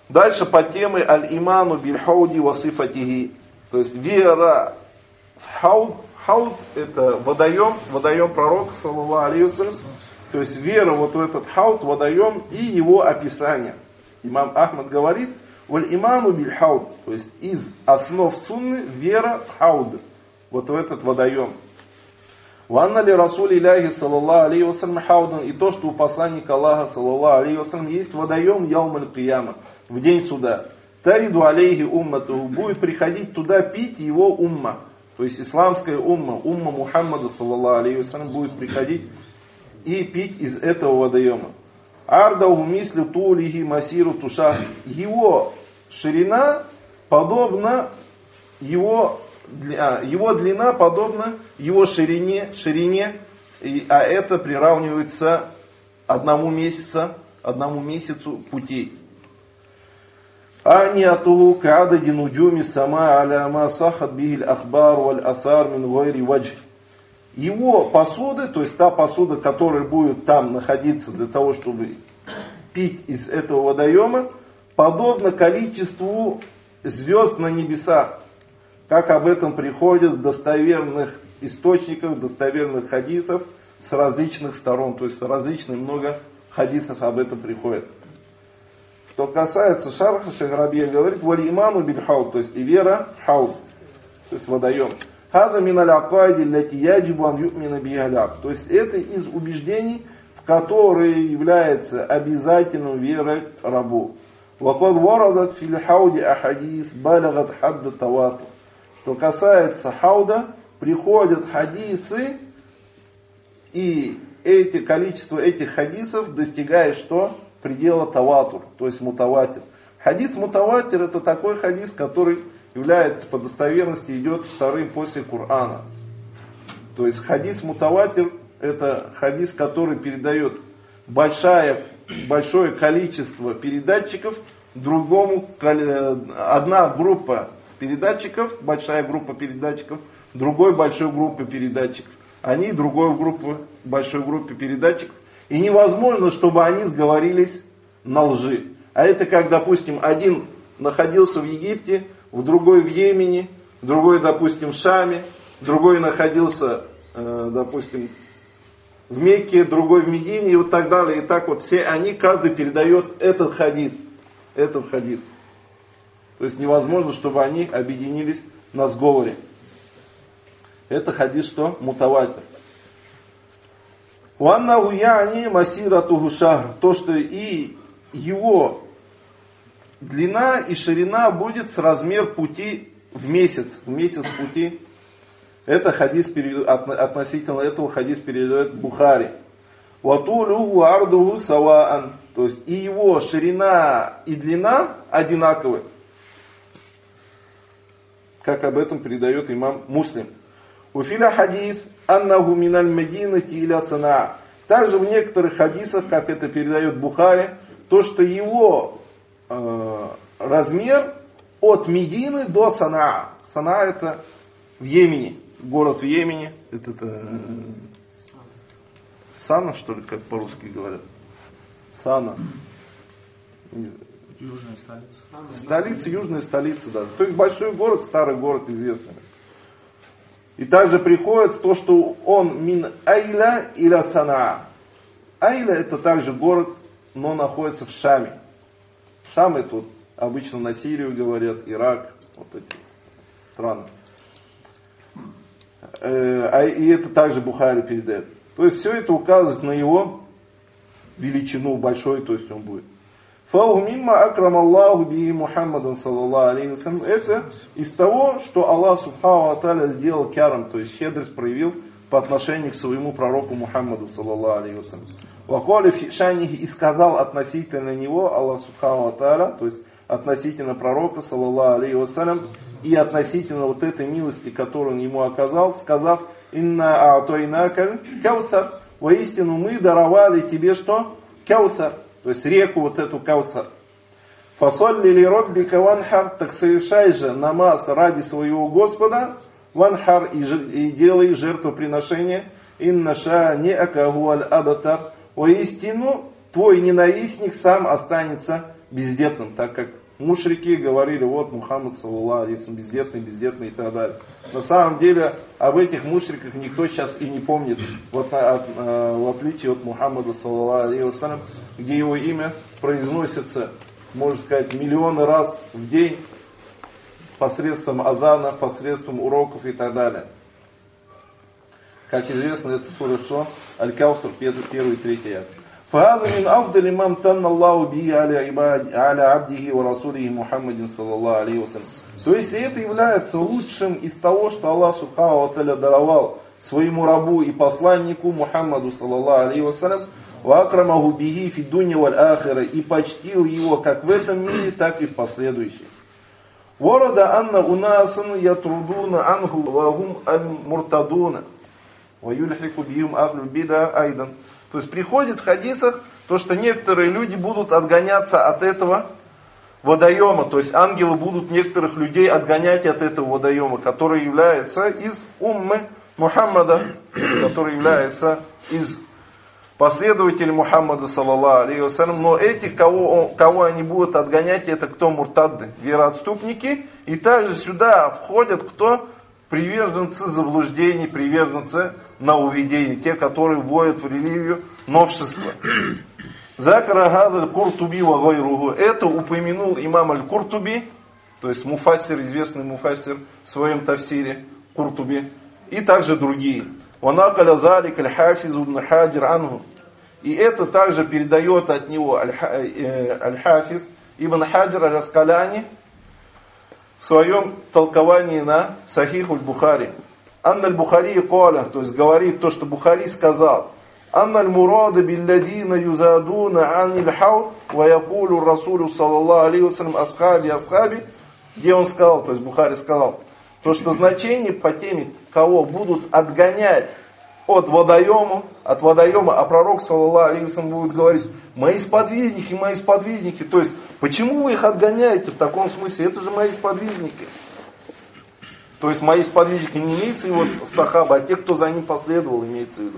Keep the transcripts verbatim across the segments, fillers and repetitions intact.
Дальше по теме аль-иману биль-хауди ва сифатихи. То есть вера в хауд. Хауд это водоем, водоем пророка, саллаллаху алейхи вассалям. То есть вера вот в этот хауд, водоем и его описание. Имам Ахмад говорит, валь-иману биль-хауд. То есть из основ сунны вера в хауд. Вот в этот водоем. Ванна ли расули ляхи, саллаллаху алейхи вассалям, хаудан. И то, что у посланника Аллаха, саллаллаху алейхи вассалям, есть водоем яум аль-кияма. В день суда. Тариду алейхи уммату. Будет приходить туда пить его умма. То есть исламская умма, умма Мухаммада, саллаллаху алейхи вассалям, будет приходить и пить из этого водоема. Ардау мислю тулихи масиру туша. Его ширина подобна его, его длина подобна его ширине, ширине, а это приравнивается одному месяцу, одному месяцу путей. Аниатуху каадади нуджуми сама аляма сахат бихиль ахбар валь асар мин гайри вадж. Его посуды, то есть та посуда, которая будет там находиться для того, чтобы пить из этого водоема, подобно количеству звезд на небесах, как об этом приходит в достоверных источниках, достоверных хадисов с различных сторон, то есть различных много хадисов об этом приходит. Что касается шарха, Шейх Рабия говорит, вали иману биль хауд, то есть и вера в хауд, то есть водоем. Хада миналь акайди ляти яджибу ан ю'мина би'аляк. То есть это из убеждений, в которые является обязательным верой рабу. Вакад варадат фил хауди ахадис балагат хадда таватур. Что касается хауда, приходят хадисы, и эти, количество этих хадисов достигает что? Предела таватур, то есть мутаватир. Хадис мутаватир это такой хадис, который является по достоверности, идет вторым после Корана. То есть хадис мутаватир это хадис, который передает большое, большое количество передатчиков другому, одна группа передатчиков, большая группа передатчиков, другой большой группы передатчиков. Они другой группы, большой группе передатчиков. И невозможно, чтобы они сговорились на лжи. А это как, допустим, один находился в Египте, в другой в Йемене, другой, допустим, в Шаме, другой находился, э, допустим, в Мекке, другой в Медине и вот так далее. И так вот все они, каждый передает этот хадис. Этот хадис. То есть невозможно, чтобы они объединились на сговоре. Это хадис что? Мутаватир. Уаннаху я'ни масиратуху шахр. То, что и его длина и ширина будет с размер пути в месяц. В месяц пути. Это хадис, относительно этого хадис передает Бухари. Ватулюху ардуху саваан. То есть и его ширина и длина одинаковы. Как об этом передает имам Муслим. Уфиля хадис аннаху миналь мединати иля Санаа. Также в некоторых хадисах, как это передает Бухари, то, что его э, размер от Медины до Санаа. Санаа это в Йемене, город в Йемене. Это, это э, Сана, что ли, как по-русски говорят? Сана. Южная столица. Столица, южная столица, да. То есть большой город, старый город, известный. И также приходит то, что он мин айля иля Санаа. Айля это также город, но находится в Шаме. Шам это вот, обычно на Сирию говорят, Ирак, вот эти страны. И это также Бухари передает. То есть все это указывает на его величину большой, то есть он будет. Фау мимма акрам Аллаху би Мухаммадан саллаллаху алейхи вассалям. Это из того, что Аллах субхану ва тааля сделал кярам, то есть щедрость проявил по отношению к своему пророку Мухаммаду саллаллаху алейхи вассалям. Ваколи фи шанихи, и сказал относительно него Аллах субхану ва тааля, то есть относительно пророка саллаллаху алейхи вассалям и относительно вот этой милости, которую он ему оказал, сказав: инна а'тойнакаль каусар, воистину мы даровали тебе что? Каусар. То есть реку вот эту Каусар. Фасолли ли роббика ванхар, так совершай же намаз ради своего Господа, ванхар, и, и делай жертвоприношение, инна ша неака гуаль абатар, воистину твой ненавистник сам останется бездетным, так как мушрики говорили, вот Мухаммад, саллаллаху алейхи ва саллям, бездетный, бездетный и так далее. На самом деле, об этих мушриках никто сейчас и не помнит, вот, от, в отличие от Мухаммада, саллаллаху алейхи ва саллям, где его имя произносится, можно сказать, миллионы раз в день, посредством азана, посредством уроков и так далее. Как известно, это сура что? Аль-Каусар, первый и третий аят. فهذا من أفضل ما امتن الله به على عباد على عبده ورسوله محمد صلى الله عليه وسلم. То есть это является лучшим из того, что Аллах Субхану ва Тааля даровал своему рабу и посланнику Мухаммаду саллаллаху алейхи вассалям, ва акрамаху бихи фи дунья валь ахира, и почтил его как в этом мире, так и в последующем. Ворада анна унасан ятрудуна анху ва хум аль-муртадуна ва юльхику бихим ахлю бида айдан. То есть приходит в хадисах то, что некоторые люди будут отгоняться от этого водоема. То есть ангелы будут некоторых людей отгонять от этого водоема, который является из уммы Мухаммада, который является из последователей Мухаммада, саллаллаху алейхи вассалям. Но этих, кого, кого они будут отгонять, это кто? Муртадды, вероотступники. И также сюда входят кто? Приверженцы заблуждений, приверженцы нововведений, те, которые вводят в религию новшества. Закара гадаль Куртуби ва гайругу. Это упомянул имам аль-Куртуби, то есть муфассир, известный муфассир в своем тафсире Куртуби, и также другие. Ванакаля залик аль-Хафиз ибн Хаджир анху. И это также передает от него аль-Хафиз ибн Хаджир аль-Аскаляни в своем толковании на Сахих аль-Бухари. Анна аль-Бухари каля, то есть говорит то, что Бухари сказал. Анна аль-Мурада билладина юзадуна анил хауд ва якулу расулю саллаллаху алейхи вассалям асхаби асхаби, где он сказал, то есть Бухари сказал, то, что значение по теме, кого будут отгонять от водоема, от водоема, а пророк саллаллаху алейхи вассалям будет говорить, мои сподвижники, мои сподвижники, то есть, почему вы их отгоняете в таком смысле, это же мои сподвижники. То есть мои сподвижники не имеется в виду сахаба, а те, кто за ним последовал, имеется в виду.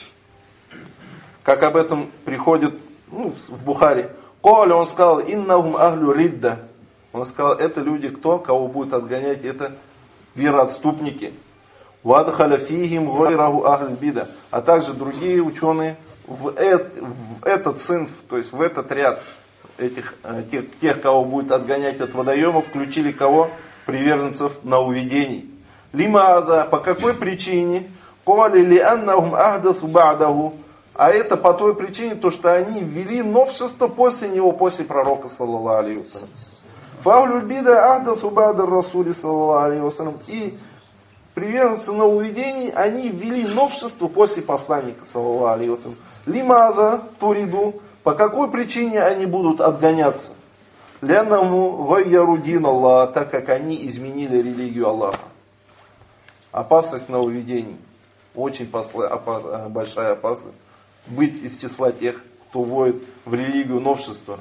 Как об этом приходит ну, в Бухари. Коля, он сказал, иннахум ахлю ридда. Он сказал, это люди, кто, кого будет отгонять, это вероотступники. Вадхаля фихим гайраху ахль бида. А также другие ученые в, эт, в этот синф, то есть в этот ряд этих, тех, тех, кого будет отгонять от водоема, включили кого? Приверженцев нововведений. Лимада, по какой причине? Коли ли аннахум ахдасу ба'даху. А это по той причине, то, что они ввели новшество после него, после пророка, саллаллаху алейхи вассалям. Фаулюль бида ахдасу ба'дар расули, саллаллаху алейхи вассалям. И приверженцы нововведений, они ввели новшество после посланника, саллаллаху алейхи вассалям. Лимада туриду. По какой причине они будут отгоняться? Лянаму гайяру дин Аллах, так как они изменили религию Аллаха. Опасность нововведений. Очень посла, опа, большая опасность. Быть из числа тех, кто вводит в религию новшества.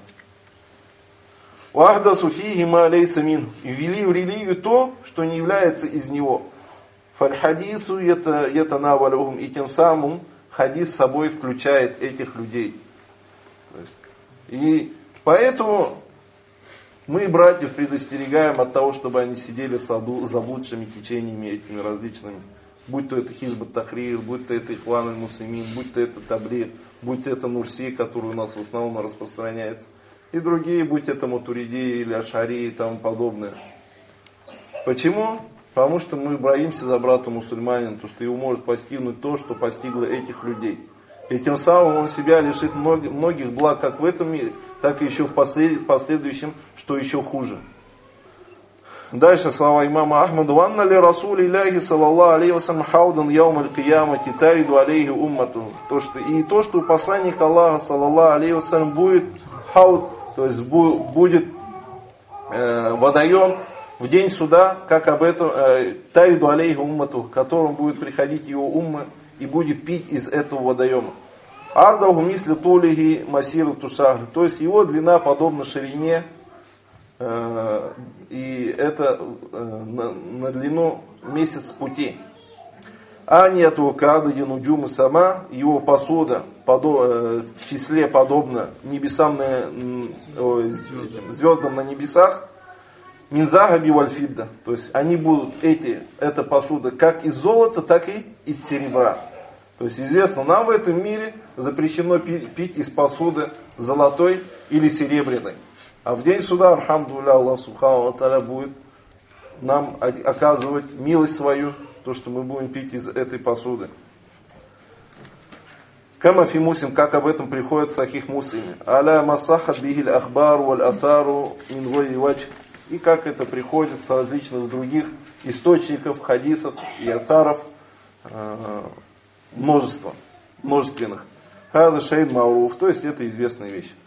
Вахдасу фихи ма лейса мин. И ввели в религию то, что не является из него. Фаль-хадису ятанавалюхум. И тем самым хадис с собой включает этих людей. То есть, и поэтому мы, братьев, предостерегаем от того, чтобы они сидели с заблудшими течениями этими различными. Будь то это Хизб ат-Тахрир, будь то это Ихван аль-Муслимин, будь то это Таблигh, будь то это Нурси, который у нас в основном распространяется. И другие, будь это Матуриди или Ашари и тому подобное. Почему? Потому что мы боимся за брата мусульманина, то, что его может постигнуть то, что постигло этих людей. И тем самым он себя лишит многих, многих благ как в этом мире, так и еще в послед, последующем, что еще хуже. Дальше слова имама Ахмада. «Ванна ли расули Илляхи саллаллаху алейхи вассалям хаудан яум аль-киямати тариду алейхи уммату». То, что, и то, что у посланника Аллаха саллаллаху алейхи вассалям будет хауд, то есть будет э, водоем в день суда, как об этом э, тариду алейхи уммату, к которому будет приходить его умма и будет пить из этого водоема. Ардаху мисли тулихи масиру тушах. То есть его длина подобна ширине, э, и это э, на, на длину месяц пути. А нету кададину джумы сама, его посуда, подо, в числе подобно небесам на, ой, звездам на небесах, минзахаби вальфидда, то есть они будут, эти, эта посуда, как из золота, так и из серебра. То есть известно, нам в этом мире запрещено пить, пить из посуды золотой или серебряной. А в день суда, альхамдулилля, Аллах субхану ва тааля будет нам оказывать милость свою, то, что мы будем пить из этой посуды. Кама фи муслим, как об этом приходит в сахих муслиме. Аля масахат бихиль ахбар валь асару мин гойри ваджх. И как это приходит с различных других источников, хадисов и асаров, множество, множественных. Хада шейн мауруф, то есть это известная вещь.